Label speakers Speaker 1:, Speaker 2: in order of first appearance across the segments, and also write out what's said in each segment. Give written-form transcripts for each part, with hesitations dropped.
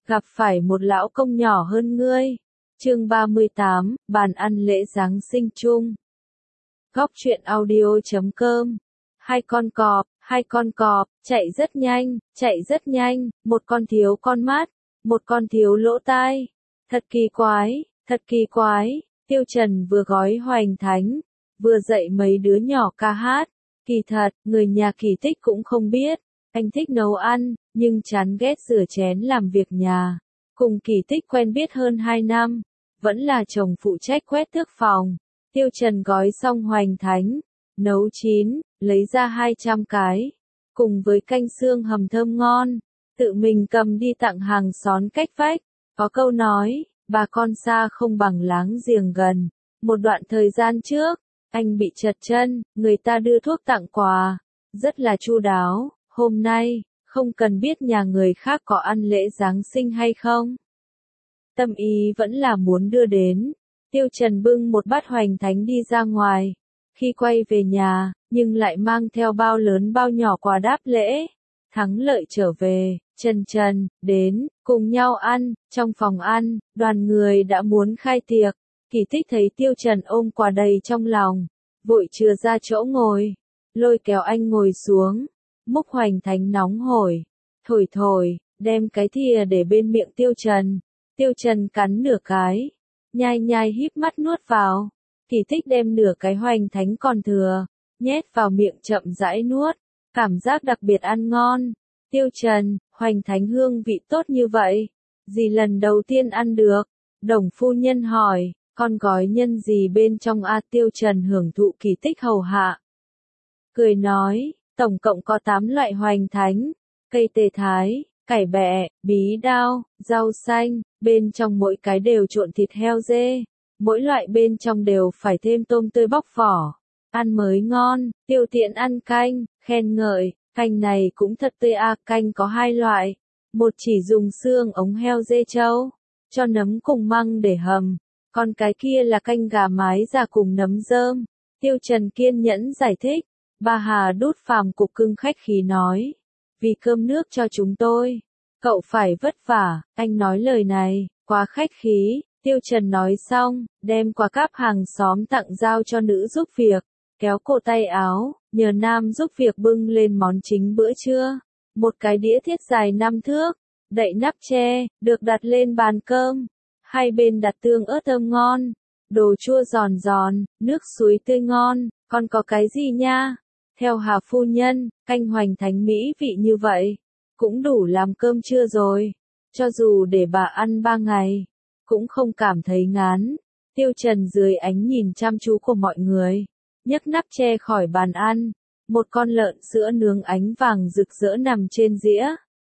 Speaker 1: gặp phải một lão công nhỏ hơn ngươi. Chương 38, bàn ăn lễ Giáng sinh chung. Góc truyện audio.com. Hai con cọp, chạy rất nhanh, một con thiếu con mắt, một con thiếu lỗ tai. Thật kỳ quái, Tiêu Trần vừa gói hoành thánh, vừa dạy mấy đứa nhỏ ca hát. Kỳ thật, người nhà Kỳ Tích cũng không biết, anh thích nấu ăn, nhưng chán ghét rửa chén làm việc nhà. Cùng Kỳ Tích quen biết hơn 2 năm, vẫn là chồng phụ trách quét tước phòng. Tiêu Trần gói xong hoành thánh, nấu chín, lấy ra 200 cái, cùng với canh xương hầm thơm ngon, tự mình cầm đi tặng hàng xóm cách vách. Có câu nói, bà con xa không bằng láng giềng gần. Một đoạn thời gian trước, anh bị trật chân, người ta đưa thuốc tặng quà, rất là chu đáo. Hôm nay, không cần biết nhà người khác có ăn lễ Giáng sinh hay không, tâm ý vẫn là muốn đưa đến. Tiêu Trần bưng một bát hoành thánh đi ra ngoài, khi quay về nhà, nhưng lại mang theo bao lớn bao nhỏ quà đáp lễ. Thắng lợi trở về, Trần, đến, cùng nhau ăn. Trong phòng ăn, đoàn người đã muốn khai tiệc. Kỳ Tích thấy Tiêu Trần ôm quà đầy trong lòng, vội chừa ra chỗ ngồi, lôi kéo anh ngồi xuống, múc hoành thánh nóng hổi, thổi, đem cái thìa để bên miệng Tiêu Trần. Tiêu Trần cắn nửa cái, nhai híp mắt nuốt vào. Kỳ Tích đem nửa cái hoành thánh còn thừa, nhét vào miệng chậm rãi nuốt, cảm giác đặc biệt ăn ngon. Tiêu Trần, hoành thánh hương vị tốt như vậy, dì lần đầu tiên ăn được. Đồng phu nhân hỏi, con gói nhân gì bên trong a? Tiêu Trần hưởng thụ Kỳ Tích hầu hạ, cười nói, tổng cộng có 8 loại hoành thánh, cây tề thái, cải bẹ, bí đao, rau xanh, bên trong mỗi cái đều trộn thịt heo dê, mỗi loại bên trong đều phải thêm tôm tươi bóc vỏ, ăn mới ngon. Tiêu Tiện ăn canh, khen ngợi, canh này cũng thật tươi a. Canh có 2 loại, một chỉ dùng xương ống heo dê trâu, cho nấm cùng măng để hầm, còn cái kia là canh gà mái già cùng nấm rơm. Tiêu Trần kiên nhẫn giải thích. Bà Hà Đút phàm cục cưng khách khí nói, vì cơm nước cho chúng tôi, cậu phải vất vả. Anh nói lời này, quá khách khí. Tiêu Trần nói xong, đem quà cáp hàng xóm tặng giao cho nữ giúp việc, kéo cổ tay áo, nhờ nam giúp việc bưng lên món chính bữa trưa. Một cái đĩa thiết dài 5 thước, đậy nắp tre, được đặt lên bàn cơm. Hai bên đặt tương ớt thơm ngon, đồ chua giòn, nước suối tươi ngon. Còn có cái gì nha? Theo Hà phu nhân, canh hoành thánh mỹ vị như vậy, cũng đủ làm cơm trưa rồi. Cho dù để bà ăn 3 ngày, cũng không cảm thấy ngán. Tiêu Trần dưới ánh nhìn chăm chú của mọi người, nhấc nắp tre khỏi bàn ăn. Một con lợn sữa nướng ánh vàng rực rỡ nằm trên dĩa.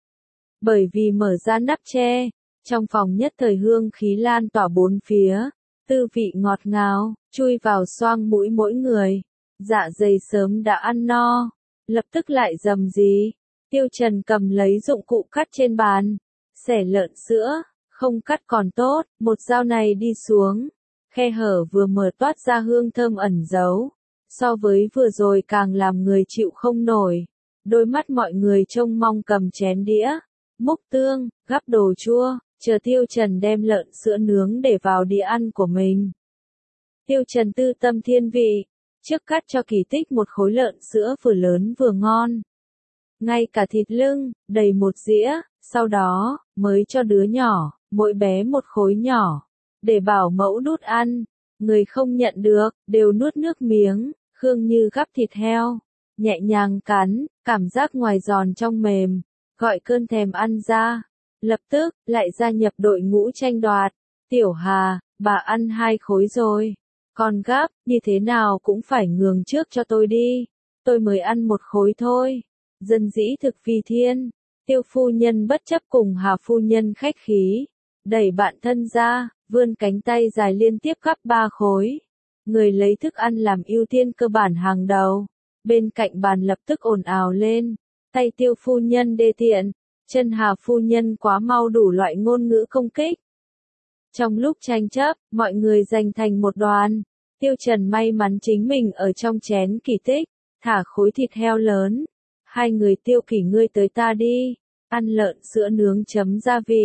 Speaker 1: Bởi vì mở ra nắp tre, trong phòng nhất thời hương khí lan tỏa bốn phía, tư vị ngọt ngào, chui vào xoang mũi mỗi người. Dạ dày sớm đã ăn no, lập tức lại rầm rì. Tiêu Trần cầm lấy dụng cụ cắt trên bàn, xẻ lợn sữa, không cắt còn tốt, một dao này đi xuống, khe hở vừa mở toát ra hương thơm ẩn giấu, so với vừa rồi càng làm người chịu không nổi. Đôi mắt mọi người trông mong cầm chén đĩa, múc tương, gắp đồ chua, chờ Tiêu Trần đem lợn sữa nướng để vào đĩa ăn của mình. Tiêu Trần tư tâm thiên vị, trước cắt cho Kỳ Tích một khối lợn sữa vừa lớn vừa ngon, ngay cả thịt lưng, đầy một dĩa, sau đó, mới cho đứa nhỏ, mỗi bé một khối nhỏ, để bảo mẫu đút ăn. Người không nhận được, đều nuốt nước miếng. Khương Như gắp thịt heo, nhẹ nhàng cắn, cảm giác ngoài giòn trong mềm, gọi cơn thèm ăn ra. Lập tức, lại gia nhập đội ngũ tranh đoạt. Tiểu Hà, bà ăn 2 khối rồi, còn gắp, như thế nào cũng phải nhường trước cho tôi đi, tôi mới ăn 1 khối thôi. Dân dĩ thực vì thiên. Tiêu phu nhân bất chấp cùng Hà phu nhân khách khí, đẩy bạn thân ra, vươn cánh tay dài liên tiếp gắp 3 khối. Người lấy thức ăn làm ưu tiên cơ bản hàng đầu. Bên cạnh bàn lập tức ồn ào lên. Tay Tiêu phu nhân đê tiện, chân Hà phu nhân quá mau, đủ loại ngôn ngữ công kích. Trong lúc tranh chấp, mọi người giành thành một đoàn. Tiêu Trần may mắn chính mình ở trong chén Kỳ Tích, thả khối thịt heo lớn. 2 người Tiêu Kỳ, ngươi tới ta đi, ăn lợn sữa nướng chấm gia vị,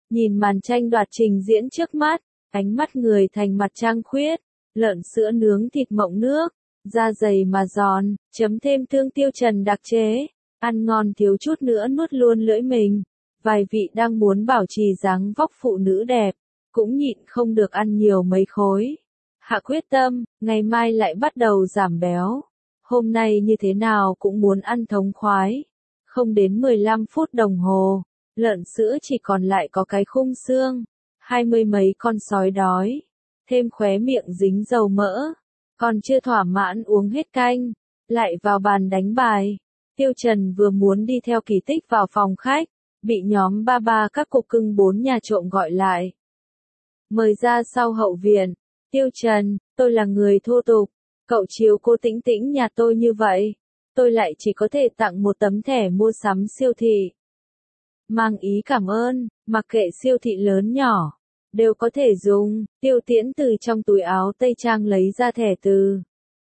Speaker 1: nhìn màn tranh đoạt trình diễn trước mắt, ánh mắt người thành mặt trăng khuyết, lợn sữa nướng thịt mộng nước, da dày mà giòn, chấm thêm tương Tiêu Trần đặc chế, ăn ngon thiếu chút nữa nuốt luôn lưỡi mình. Vài vị đang muốn bảo trì dáng vóc phụ nữ đẹp, cũng nhịn không được ăn nhiều mấy khối. Hạ quyết tâm, ngày mai lại bắt đầu giảm béo. Hôm nay như thế nào cũng muốn ăn thống khoái. Không đến 15 phút đồng hồ, lợn sữa chỉ còn lại có cái khung xương, 20 mấy con sói đói, thêm khóe miệng dính dầu mỡ, còn chưa thỏa mãn uống hết canh, lại vào bàn đánh bài. Tiêu Trần vừa muốn đi theo Kỳ Tích vào phòng khách, bị nhóm ba các cục cưng 4 nhà trộm gọi lại. Mời ra sau hậu viện. Tiêu Trần, tôi là người thô tục, cậu chiếu cô Tĩnh Tĩnh nhà tôi như vậy, tôi lại chỉ có thể tặng một tấm thẻ mua sắm siêu thị. Mang ý cảm ơn, mặc kệ siêu thị lớn nhỏ, đều có thể dùng. Tiêu Tiễn từ trong túi áo tây trang lấy ra thẻ từ.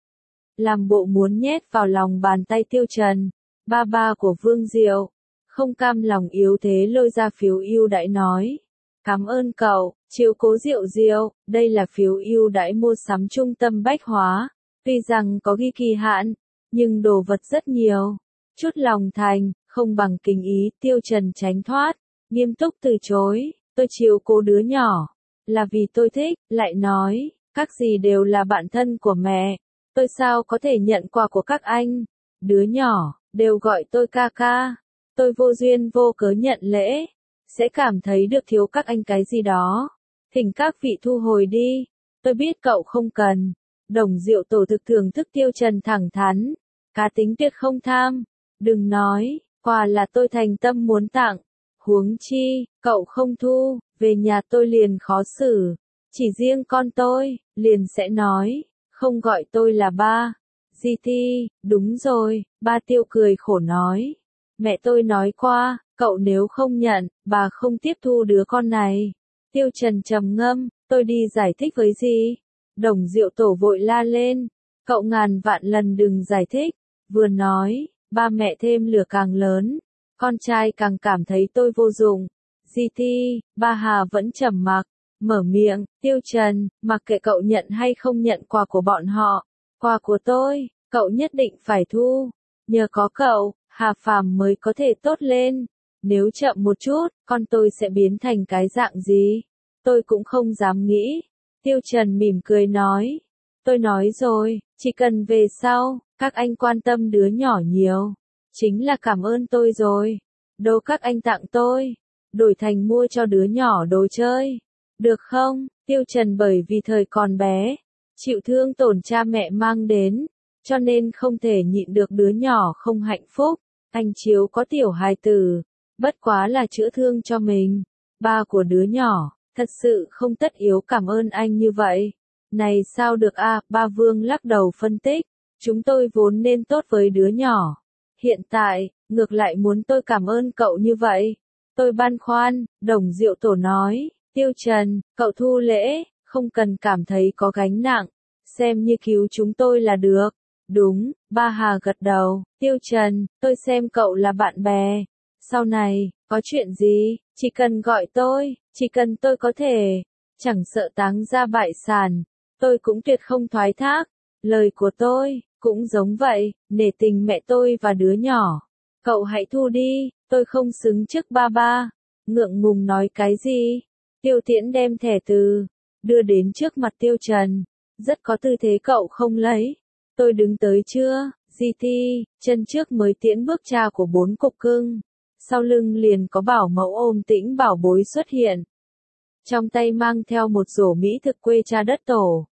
Speaker 1: Làm bộ muốn nhét vào lòng bàn tay Tiêu Trần, ba của Vương Diệu, không cam lòng yếu thế lôi ra phiếu ưu đãi nói. Cảm ơn cậu, chiếu cố Diệu Diệu, đây là phiếu ưu đãi mua sắm trung tâm bách hóa, tuy rằng có ghi kỳ hạn, nhưng đồ vật rất nhiều. Chút lòng thành, không bằng kính ý. Tiêu Trần tránh thoát, nghiêm túc từ chối, tôi chiếu cố đứa nhỏ, là vì tôi thích, lại nói, các gì đều là bạn thân của mẹ, tôi sao có thể nhận quà của các anh, đứa nhỏ, đều gọi tôi ca ca, tôi vô duyên vô cớ nhận lễ, sẽ cảm thấy được thiếu các anh cái gì đó, thỉnh các vị thu hồi đi, tôi biết cậu không cần. Đồng Diệu Tổ thực thưởng thức Tiêu Trần thẳng thắn, cá tính tuyệt không tham, đừng nói, quà là tôi thành tâm muốn tặng, huống chi, cậu không thu, về nhà tôi liền khó xử, chỉ riêng con tôi, liền sẽ nói, không gọi tôi là ba. Di Ti, đúng rồi, ba Tiêu cười khổ nói, mẹ tôi nói qua, cậu nếu không nhận, bà không tiếp thu đứa con này. Tiêu Trần trầm ngâm, tôi đi giải thích với gì? Đồng Diệu Tổ vội la lên, cậu ngàn vạn lần đừng giải thích, vừa nói, ba mẹ thêm lửa càng lớn, con trai càng cảm thấy tôi vô dụng. Di Ti, ba Hà vẫn trầm mặc, mở miệng, Tiêu Trần, mặc kệ cậu nhận hay không nhận quà của bọn họ, quà của tôi, cậu nhất định phải thu, nhờ có cậu, Hà Phàm mới có thể tốt lên, nếu chậm một chút, con tôi sẽ biến thành cái dạng gì, tôi cũng không dám nghĩ. Tiêu Trần mỉm cười nói, tôi nói rồi, chỉ cần về sau, các anh quan tâm đứa nhỏ nhiều, chính là cảm ơn tôi rồi, đồ các anh tặng tôi, đổi thành mua cho đứa nhỏ đồ chơi, được không? Tiêu Trần bởi vì thời còn bé, chịu thương tổn cha mẹ mang đến, cho nên không thể nhịn được đứa nhỏ không hạnh phúc, anh chiếu có tiểu hài tử, bất quá là chữa thương cho mình, ba của đứa nhỏ. Thật sự không tất yếu cảm ơn anh như vậy. Này sao được a? Ba Vương lắc đầu phân tích. Chúng tôi vốn nên tốt với đứa nhỏ. Hiện tại, ngược lại muốn tôi cảm ơn cậu như vậy. Tôi băn khoăn, Đồng Diệu Tổ nói. Tiêu Trần, cậu thu lễ, không cần cảm thấy có gánh nặng. Xem như cứu chúng tôi là được. Đúng, ba Hà gật đầu. Tiêu Trần, tôi xem cậu là bạn bè. Sau này, có chuyện gì, chỉ cần gọi tôi, chỉ cần tôi có thể, chẳng sợ táng ra bại sản, tôi cũng tuyệt không thoái thác. Lời của tôi, cũng giống vậy, nể tình mẹ tôi và đứa nhỏ. Cậu hãy thu đi, tôi không xứng trước ba ba. Ngượng ngùng nói cái gì? Tiêu Tiễn đem thẻ từ, đưa đến trước mặt Tiêu Trần. Rất có tư thế cậu không lấy. Tôi đứng tới chưa? Di Ti, chân trước mới tiễn bước cha của 4 cục cưng. Sau lưng liền có bảo mẫu ôm Tĩnh bảo bối xuất hiện. Trong tay mang theo một rổ mỹ thực quê cha đất tổ.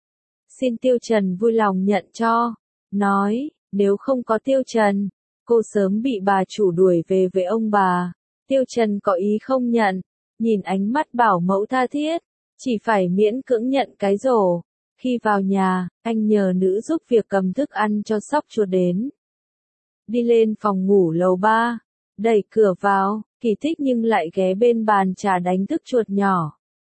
Speaker 1: Xin Tiêu Trần vui lòng nhận cho. Nói, nếu không có Tiêu Trần, cô sớm bị bà chủ đuổi về với ông bà. Tiêu Trần có ý không nhận. Nhìn ánh mắt bảo mẫu tha thiết. Chỉ phải miễn cưỡng nhận cái rổ. Khi vào nhà, anh nhờ nữ giúp việc cầm thức ăn cho sóc chuột đến. Đi lên phòng ngủ lầu 3. Đẩy cửa vào, Kỳ Tích nhưng lại ghé bên bàn trà đánh thức chuột nhỏ.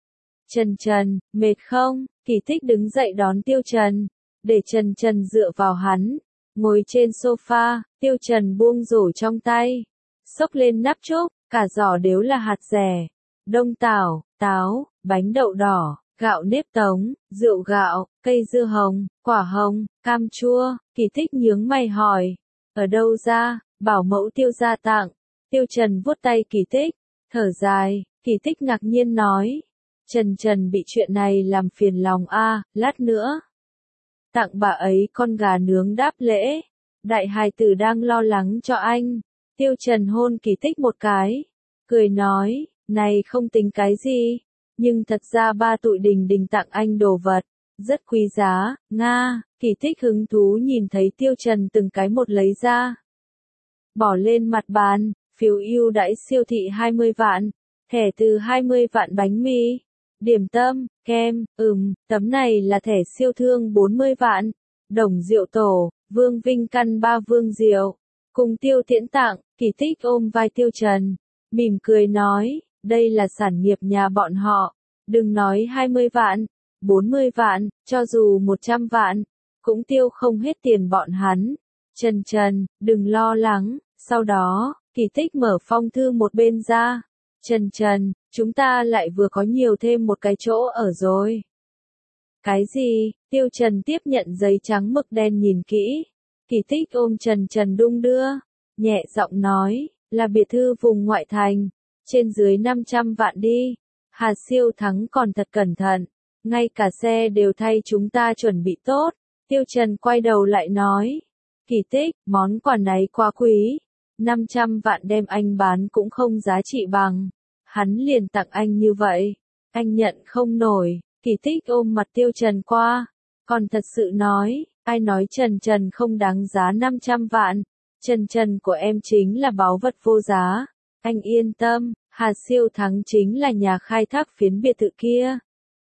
Speaker 1: Trần, mệt không? Kỳ Tích đứng dậy đón Tiêu Trần, để Trần dựa vào hắn, ngồi trên sofa, Tiêu Trần buông rổ trong tay, xốc lên nắp chốt, cả giỏ đều là hạt rẻ. đông tảo, táo, bánh đậu đỏ, gạo nếp tống, rượu gạo, cây dưa hồng, quả hồng, cam chua. Kỳ Tích nhướng mày hỏi, ở đâu ra, bảo mẫu Tiêu gia tặng. Tiêu Trần vuốt tay Kỳ Tích, thở dài. Kỳ Tích ngạc nhiên nói, Trần bị chuyện này làm phiền lòng a, lát nữa tặng bà ấy con gà nướng đáp lễ. Đại hài tử đang lo lắng cho anh. Tiêu Trần hôn Kỳ Tích một cái, cười nói, này không tính cái gì, nhưng thật ra ba tụi Đình tặng anh đồ vật, rất quý giá, Nga. Kỳ Tích hứng thú nhìn thấy Tiêu Trần từng cái một lấy ra, bỏ lên mặt bàn, phiếu ưu đãi siêu thị 20 vạn, thẻ từ 20 vạn bánh mì, điểm tâm, kem, tấm này là thẻ siêu thương 40 vạn, đồng rượu tổ, Vương Vinh căn 3 vương rượu, cùng Tiêu Tiễn tặng. Kỳ Tích ôm vai Tiêu Trần, mỉm cười nói, đây là sản nghiệp nhà bọn họ, đừng nói 20 vạn, 40 vạn, cho dù 100 vạn, cũng tiêu không hết tiền bọn hắn. Trần, đừng lo lắng. Sau đó, Kỳ Tích mở phong thư một bên ra. Trần, chúng ta lại vừa có nhiều thêm một cái chỗ ở rồi. Cái gì? Tiêu Trần tiếp nhận giấy trắng mực đen nhìn kỹ. Kỳ Tích ôm Trần đung đưa, nhẹ giọng nói, là biệt thự vùng ngoại thành, trên dưới 500 vạn đi. Hà Siêu Thắng còn thật cẩn thận, ngay cả xe đều thay chúng ta chuẩn bị tốt. Tiêu Trần quay đầu lại nói, Kỳ Tích, món quà này quá quý, 500 vạn đem anh bán cũng không giá trị bằng. Hắn liền tặng anh như vậy, anh nhận không nổi. Kỳ Tích ôm mặt Tiêu Trần qua, còn thật sự nói, ai nói Trần không đáng giá 500 vạn, Trần của em chính là báu vật vô giá. Anh yên tâm, Hà Siêu Thắng chính là nhà khai thác phiến biệt thự kia.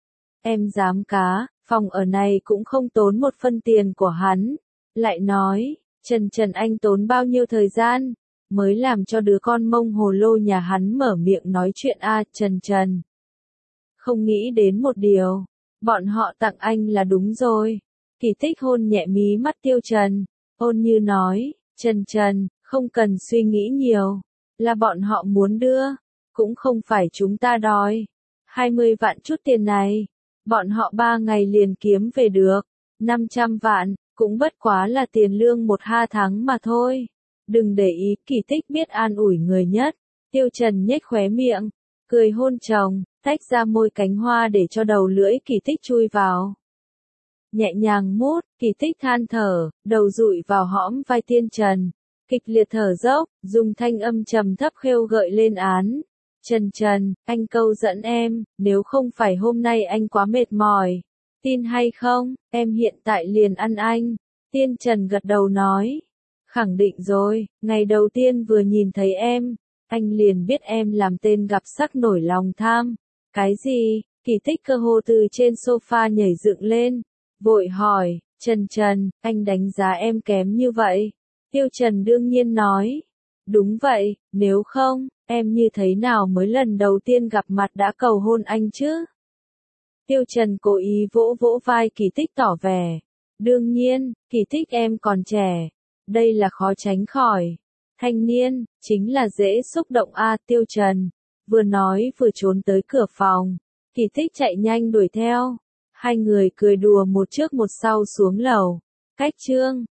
Speaker 1: Em dám cá, phòng ở này cũng không tốn một phân tiền của hắn. Lại nói, Trần anh tốn bao nhiêu thời gian, mới làm cho đứa con mông hồ lô nhà hắn mở miệng nói chuyện a. Trần không nghĩ đến một điều, bọn họ tặng anh là đúng rồi. Kỳ Tích hôn nhẹ mí mắt Tiêu Trần, ôn như nói, Trần, không cần suy nghĩ nhiều, là bọn họ muốn đưa, cũng không phải chúng ta đòi. 20 vạn chút tiền này, bọn họ 3 ngày liền kiếm về được. 500 vạn, cũng bất quá là tiền lương 1-2 tháng mà thôi. Đừng để ý. Kỳ Tích biết an ủi người nhất. Tiêu Trần nhếch khóe miệng, cười hôn chồng, tách ra môi cánh hoa để cho đầu lưỡi Kỳ Tích chui vào. Nhẹ nhàng mút, Kỳ Tích than thở, đầu dụi vào hõm vai Tiên Trần, kịch liệt thở dốc, dùng thanh âm trầm thấp khêu gợi lên án. Trần, anh câu dẫn em, nếu không phải hôm nay anh quá mệt mỏi, tin hay không, em hiện tại liền ăn anh. Tiên Trần gật đầu nói, khẳng định rồi, ngày đầu tiên vừa nhìn thấy em, anh liền biết em làm tên gặp sắc nổi lòng tham. Cái gì? Kỳ Tích cơ hồ từ trên sofa nhảy dựng lên, vội hỏi, Trần, anh đánh giá em kém như vậy? Tiêu Trần đương nhiên nói, đúng vậy, nếu không, em như thế nào mới lần đầu tiên gặp mặt đã cầu hôn anh chứ? Tiêu Trần cố ý vỗ vỗ vai Kỳ Tích tỏ vẻ, đương nhiên, Kỳ Tích em còn trẻ, đây là khó tránh khỏi. Thanh niên, chính là dễ xúc động a. Tiêu Trần vừa nói vừa trốn tới cửa phòng. Kỳ Tích chạy nhanh đuổi theo. Hai người cười đùa một trước một sau xuống lầu. Cách chương